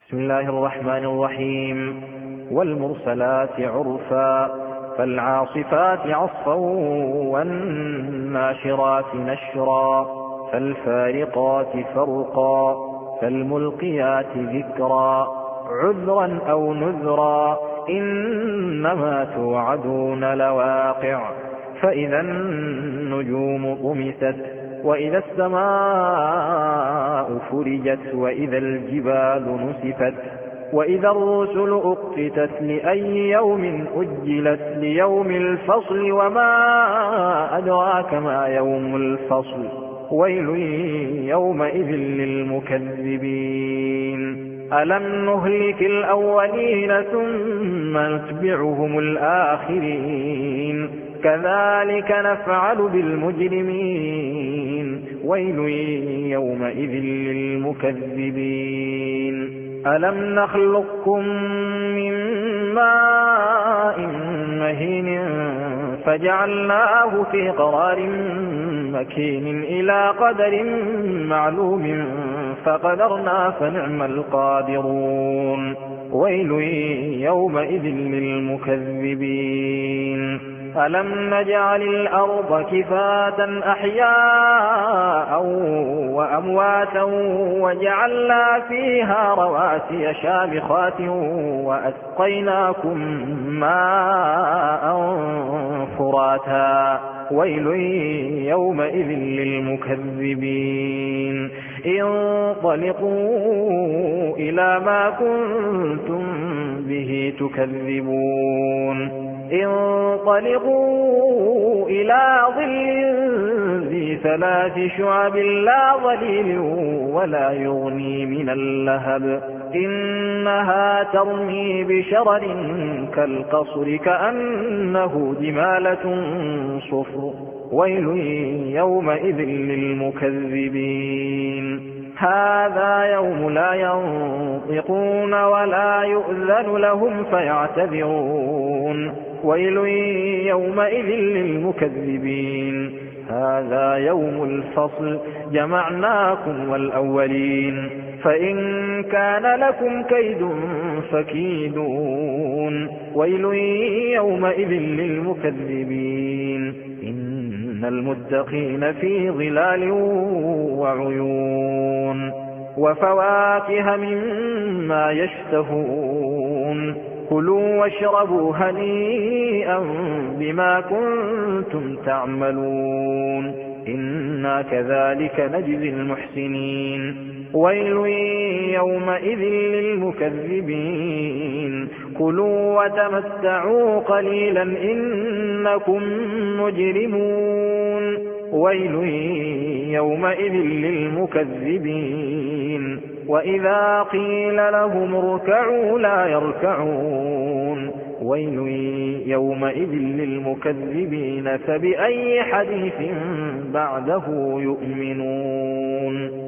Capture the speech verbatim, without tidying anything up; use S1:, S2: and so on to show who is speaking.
S1: بسم الله الرحمن الرحيم. والمرسلات عرفا فالعاصفات عصفا والناشرات نشرا فالفارقات فرقا فالملقيات ذكرا عذرا أو نذرا إنما توعدون لواقع. فإذا النجوم طمست وإذا السماء فرجت وإذا الجبال نسفت وإذا الرسل أقتت لأي يوم أجلت ليوم الفصل وما أدراك ما يوم الفصل ويل يومئذ للمكذبين. ألم نهلك الأولين ثم نتبعهم الآخرين كذلك نفعل بالمجرمين ويل يومئذ للمكذبين. ألم نخلقكم من ماء مهين فجعلناه في قرار مكين إلى قدر معلوم فقدرنا فنعم القادرون ويل يومئذ للمكذبين. ألم نجعل الأرض كفاة أحياء وأمواتا وجعلنا فيها رواسي شامخات وأسقيناكم ماء فراتا ويل يومئذ للمكذبين. انطلقوا إلى ما كنتم به تكذبون انطلقوا إلى ظل ذي ثلاث شعب لا ظليل ولا يغني من اللهب إنها ترمي بشرر كالقصر كأنه جمالة صفر ويل يومئذ للمكذبين. هذا يوم لا ينطقون ولا يؤذن لهم فيعتذرون ويل يومئذ للمكذبين. هذا يوم الفصل جمعناكم والأولين فإن كان لكم كيد فكيدون ويل يومئذ للمكذبين. إن المتقين في ظلال وعيون وفواكه مما يشتهون كلوا واشربوا هنيئا بما كنتم تعملون إنا كذلك نجزي المحسنين ويل يومئذ للمكذبين. كلوا وتمتعوا قليلا إنكم مجرمون ويل يومئذ للمكذبين. وإذا قيل لهم اركعوا لا يركعون ويل يومئذ للمكذبين. فبأي حديث بعده يؤمنون.